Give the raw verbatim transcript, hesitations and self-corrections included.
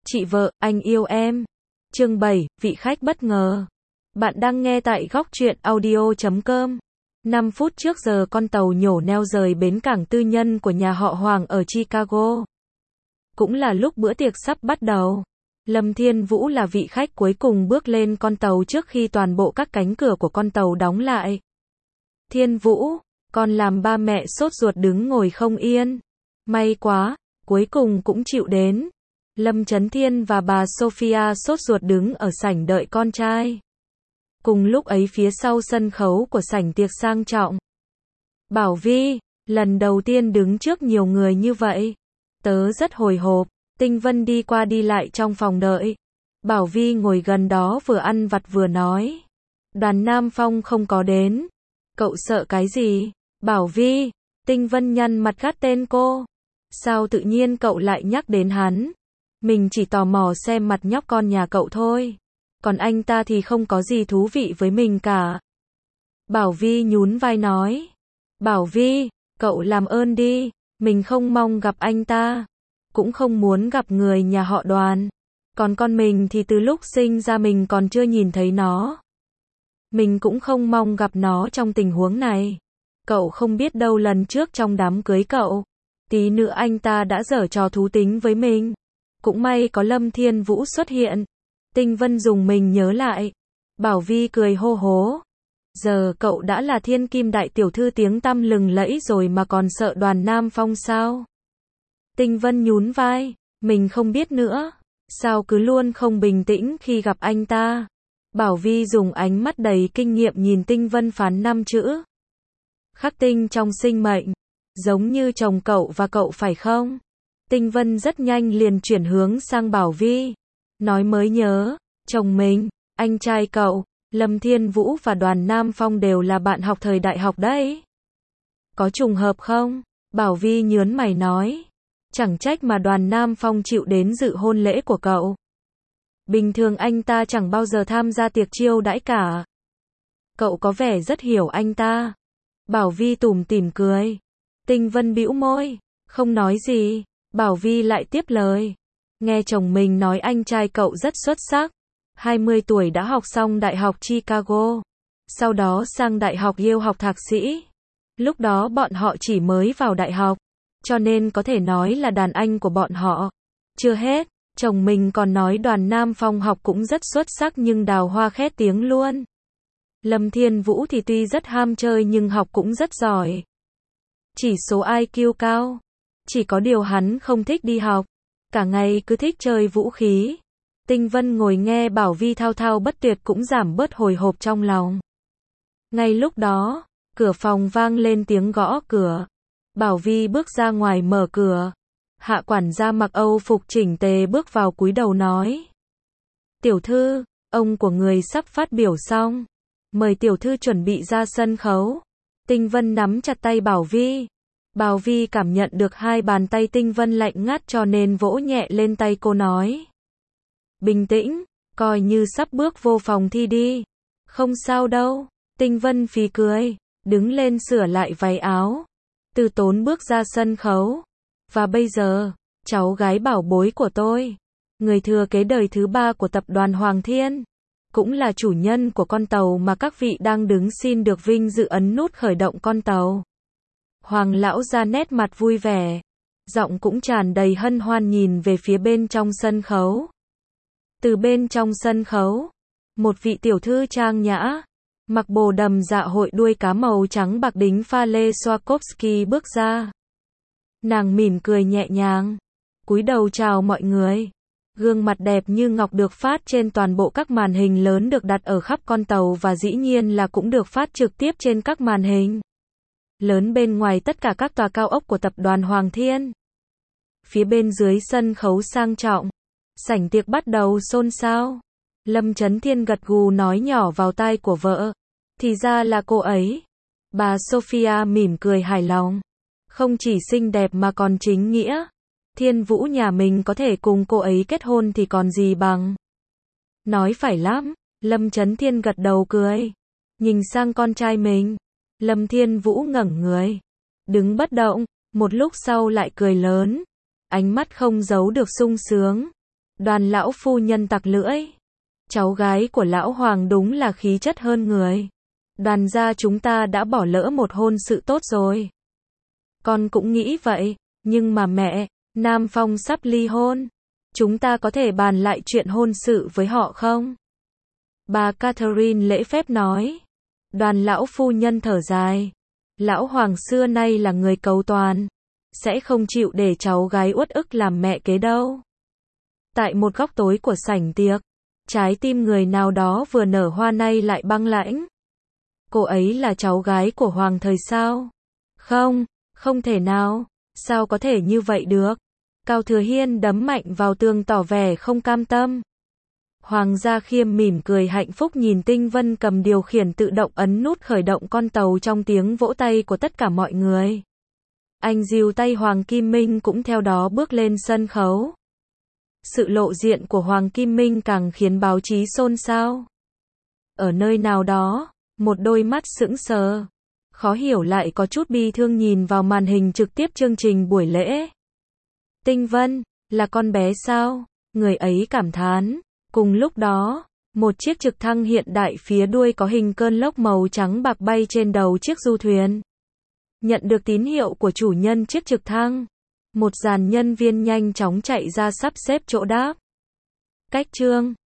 Chị vợ, anh yêu em. Chương bảy, vị khách bất ngờ. Bạn đang nghe tại góc truyện audio chấm com. năm phút trước giờ con tàu nhổ neo rời bến cảng tư nhân của nhà họ Hoàng ở Chicago. Cũng là lúc bữa tiệc sắp bắt đầu. Lâm Thiên Vũ là vị khách cuối cùng bước lên con tàu trước khi toàn bộ các cánh cửa của con tàu đóng lại. Thiên Vũ, con làm ba mẹ sốt ruột đứng ngồi không yên. May quá, cuối cùng cũng chịu đến. Lâm Chấn Thiên và bà Sophia sốt ruột đứng ở sảnh đợi con trai. Cùng lúc ấy phía sau sân khấu của sảnh tiệc sang trọng. Bảo Vi, lần đầu tiên đứng trước nhiều người như vậy. Tớ rất hồi hộp. Tinh Vân đi qua đi lại trong phòng đợi. Bảo Vi ngồi gần đó vừa ăn vặt vừa nói. Đoàn Nam Phong không có đến. Cậu sợ cái gì? Bảo Vi, Tinh Vân nhăn mặt gắt tên cô. Sao tự nhiên cậu lại nhắc đến hắn? Mình chỉ tò mò xem mặt nhóc con nhà cậu thôi. Còn anh ta thì không có gì thú vị với mình cả. Bảo Vi nhún vai nói. Bảo Vi, cậu làm ơn đi. Mình không mong gặp anh ta. Cũng không muốn gặp người nhà họ Đoàn. Còn con mình thì từ lúc sinh ra mình còn chưa nhìn thấy nó. Mình cũng không mong gặp nó trong tình huống này. Cậu không biết đâu, lần trước trong đám cưới cậu, tí nữa anh ta đã giở trò thú tính với mình. Cũng may có Lâm Thiên Vũ xuất hiện. Tinh Vân dùng mình nhớ lại. Bảo Vi cười hô hố. Giờ cậu đã là thiên kim đại tiểu thư tiếng tăm lừng lẫy rồi mà còn sợ Đoàn Nam Phong sao? Tinh Vân nhún vai. Mình không biết nữa. Sao cứ luôn không bình tĩnh khi gặp anh ta? Bảo Vi dùng ánh mắt đầy kinh nghiệm nhìn Tinh Vân phán năm chữ. Khắc tinh trong sinh mệnh. Giống như chồng cậu và cậu phải không? Tinh Vân rất nhanh liền chuyển hướng sang Bảo Vi. Nói mới nhớ, chồng mình, anh trai cậu, Lâm Thiên Vũ và Đoàn Nam Phong đều là bạn học thời đại học đấy. Có trùng hợp không? Bảo Vi nhớn mày nói. Chẳng trách mà Đoàn Nam Phong chịu đến dự hôn lễ của cậu. Bình thường anh ta chẳng bao giờ tham gia tiệc chiêu đãi cả. Cậu có vẻ rất hiểu anh ta. Bảo Vi tủm tỉm cười. Tinh Vân bĩu môi, không nói gì. Bảo Vi lại tiếp lời. Nghe chồng mình nói anh trai cậu rất xuất sắc. hai mươi tuổi đã học xong Đại học Chicago. Sau đó sang Đại học Yale học thạc sĩ. Lúc đó bọn họ chỉ mới vào đại học. Cho nên có thể nói là đàn anh của bọn họ. Chưa hết, chồng mình còn nói Đoàn Nam Phong học cũng rất xuất sắc nhưng đào hoa khét tiếng luôn. Lâm Thiên Vũ thì tuy rất ham chơi nhưng học cũng rất giỏi. Chỉ số i kiu cao. Chỉ có điều hắn không thích đi học. Cả ngày cứ thích chơi vũ khí. Tinh Vân ngồi nghe Bảo Vi thao thao bất tuyệt cũng giảm bớt hồi hộp trong lòng. Ngay lúc đó, cửa phòng vang lên tiếng gõ cửa. Bảo Vi bước ra ngoài mở cửa. Hạ quản gia mặc Âu phục chỉnh tề bước vào cúi đầu nói. Tiểu thư, ông của người sắp phát biểu xong. Mời tiểu thư chuẩn bị ra sân khấu. Tinh Vân nắm chặt tay Bảo Vi. Bảo Vi cảm nhận được hai bàn tay Tinh Vân lạnh ngắt cho nên vỗ nhẹ lên tay cô nói. Bình tĩnh, coi như sắp bước vô phòng thi đi. Không sao đâu. Tinh Vân phì cười, đứng lên sửa lại váy áo. Từ tốn bước ra sân khấu. Và bây giờ, cháu gái bảo bối của tôi, người thừa kế đời thứ ba của tập đoàn Hoàng Thiên, cũng là chủ nhân của con tàu mà các vị đang đứng xin được vinh dự ấn nút khởi động con tàu. Hoàng lão ra nét mặt vui vẻ, giọng cũng tràn đầy hân hoan nhìn về phía bên trong sân khấu. Từ bên trong sân khấu, một vị tiểu thư trang nhã, mặc bồ đầm dạ hội đuôi cá màu trắng bạc đính pha lê Swarovski bước ra. Nàng mỉm cười nhẹ nhàng, cúi đầu chào mọi người. Gương mặt đẹp như ngọc được phát trên toàn bộ các màn hình lớn được đặt ở khắp con tàu và dĩ nhiên là cũng được phát trực tiếp trên các màn hình lớn bên ngoài tất cả các tòa cao ốc của tập đoàn Hoàng Thiên. Phía bên dưới sân khấu sang trọng, sảnh tiệc bắt đầu xôn xao. Lâm Chấn Thiên gật gù nói nhỏ vào tai của vợ. Thì ra là cô ấy. Bà Sophia mỉm cười hài lòng. Không chỉ xinh đẹp mà còn chính nghĩa. Thiên Vũ nhà mình có thể cùng cô ấy kết hôn thì còn gì bằng. Nói phải lắm. Lâm Chấn Thiên gật đầu cười. Nhìn sang con trai mình. Lâm Thiên Vũ ngẩng người. Đứng bất động. Một lúc sau lại cười lớn. Ánh mắt không giấu được sung sướng. Đoàn lão phu nhân tặc lưỡi. Cháu gái của lão hoàng đúng là khí chất hơn người. Đoàn gia chúng ta đã bỏ lỡ một hôn sự tốt rồi. Con cũng nghĩ vậy, nhưng mà mẹ, Nam Phong sắp ly hôn. Chúng ta có thể bàn lại chuyện hôn sự với họ không? Bà Catherine lễ phép nói. Đoàn lão phu nhân thở dài. Lão hoàng xưa nay là người cầu toàn. Sẽ không chịu để cháu gái uất ức làm mẹ kế đâu. Tại một góc tối của sảnh tiệc, trái tim người nào đó vừa nở hoa nay lại băng lãnh. Cô ấy là cháu gái của hoàng thời sao? Không, không thể nào. Sao có thể như vậy được? Cao Thừa Hiên đấm mạnh vào tường tỏ vẻ không cam tâm. Hoàng Gia Khiêm mỉm cười hạnh phúc nhìn Tinh Vân cầm điều khiển tự động ấn nút khởi động con tàu trong tiếng vỗ tay của tất cả mọi người. Anh dìu tay Hoàng Kim Minh cũng theo đó bước lên sân khấu. Sự lộ diện của Hoàng Kim Minh càng khiến báo chí xôn xao. Ở nơi nào đó, một đôi mắt sững sờ, khó hiểu lại có chút bi thương nhìn vào màn hình trực tiếp chương trình buổi lễ. Tinh Vân, là con bé sao? Người ấy cảm thán. Cùng lúc đó, một chiếc trực thăng hiện đại phía đuôi có hình cơn lốc màu trắng bạc bay trên đầu chiếc du thuyền. Nhận được tín hiệu của chủ nhân chiếc trực thăng, một dàn nhân viên nhanh chóng chạy ra sắp xếp chỗ đáp. Cách chương